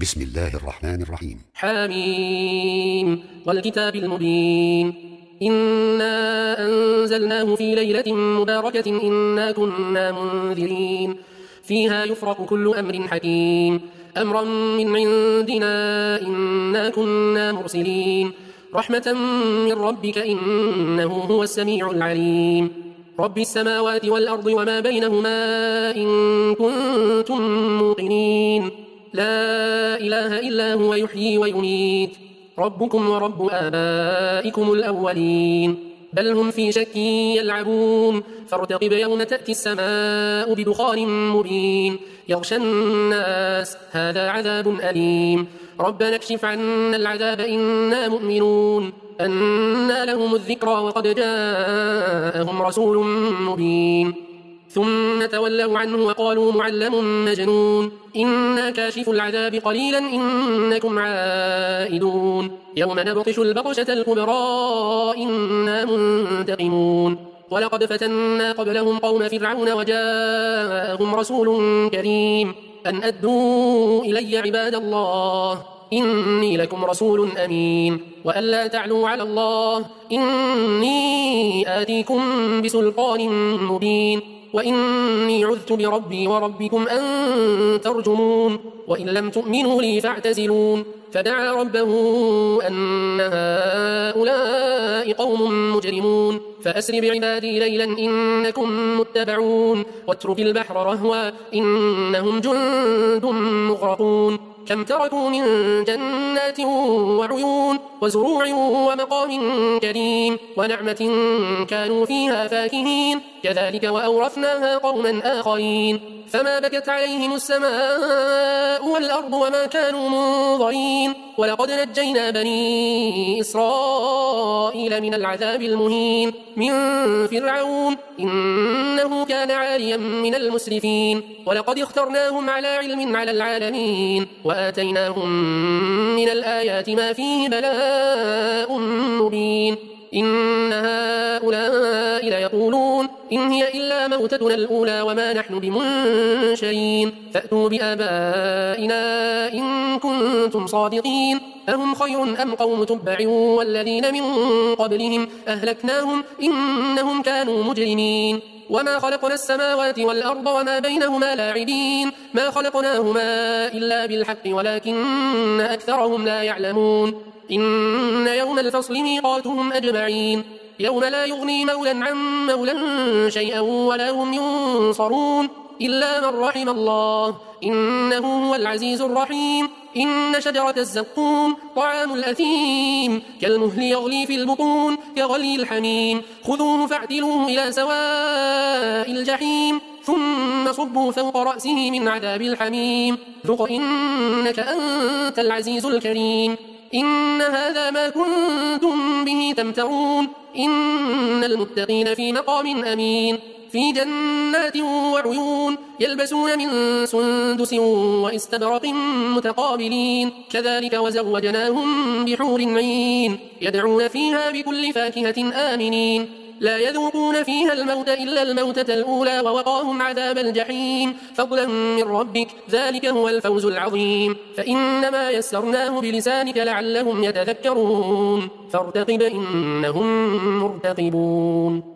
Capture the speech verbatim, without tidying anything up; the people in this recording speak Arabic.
بسم الله الرحمن الرحيم. حميم والكتاب المبين إنا أنزلناه في ليلة مباركة إنا كنا منذرين فيها يفرق كل أمر حكيم أمرا من عندنا إنا كنا مرسلين رحمة من ربك إنه هو السميع العليم رب السماوات والأرض وما بينهما إن كنتم موقنين لا إله إلا هو يحيي ويميت ربكم ورب آبائكم الأولين بل هم في شك يلعبون فارتقب يوم تأتي السماء بدخان مبين يغشى الناس هذا عذاب أليم ربنا اكشف عنا العذاب إنا مؤمنون أنى لهم الذكرى وقد جاءهم رسول مبين ثم تولوا عنه وقالوا معلم مجنون إنا كاشف العذاب قليلا إنكم عائدون يوم نبطش البطشة الكبرى إنا منتقمون ولقد فتنا قبلهم قوم فرعون وجاءهم رسول كريم أن أدوا إلي عباد الله إني لكم رسول أمين وألا تعلوا على الله إني آتيكم بسلطان مبين وإني عذت بربي وربكم أن ترجمون وإن لم تؤمنوا لي فاعتزلون فدعا ربه أن هؤلاء قوم مجرمون فأسر بعبادي ليلا إنكم متبعون واترك البحر رهوا إنهم جند مغرقون كم تركوا من جنات وعيون وزروع ومقام كريم ونعمة كانوا فيها فاكهين كذلك وأورثناها قوما آخرين فما بكت عليهم السماء والأرض وما كانوا منظرين ولقد نجينا بني إسرائيل من العذاب المهين من فرعون إنه كان عاليا من المسرفين ولقد اخترناهم على علم على العالمين وآتيناهم من الآيات ما فيه بلاء مبين إن هؤلاء ليقولون إن هي إلا موتتنا الأولى وما نحن بمنشرين فأتوا بآبائنا إن كنتم صادقين أهم خير أم قوم تبع والذين من قبلهم أهلكناهم إنهم كانوا مجرمين وما خلقنا السماوات والأرض وما بينهما لاعبين ما خلقناهما إلا بالحق ولكن أكثرهم لا يعلمون إن يوم الفصل ميقاتهم أجمعين يوم لا يغني مولا عن مولا شيئا ولا هم ينصرون إلا من رحم الله إنه هو العزيز الرحيم إن شجرة الزقوم طعام الأثيم كالمهل يغلي في البطون كغلي الحميم خذوه فاعتلوه إلى سواء الجحيم ثم صبوا فوق رأسه من عذاب الحميم ذق إنك أنت العزيز الكريم إن هذا ما كنتم به تمترون إن المتقين في مقام أمين في جنات وعيون يلبسون من سندس واستبرق متقابلين كذلك وزوجناهم بحور عين يدعون فيها بكل فاكهة آمنين لا يذوقون فيها الموت إلا الموتة الأولى ووقاهم عذاب الجحيم فضلا من ربك ذلك هو الفوز العظيم فإنما يسرناه بلسانك لعلهم يتذكرون فارتقب إنهم مرتقبون.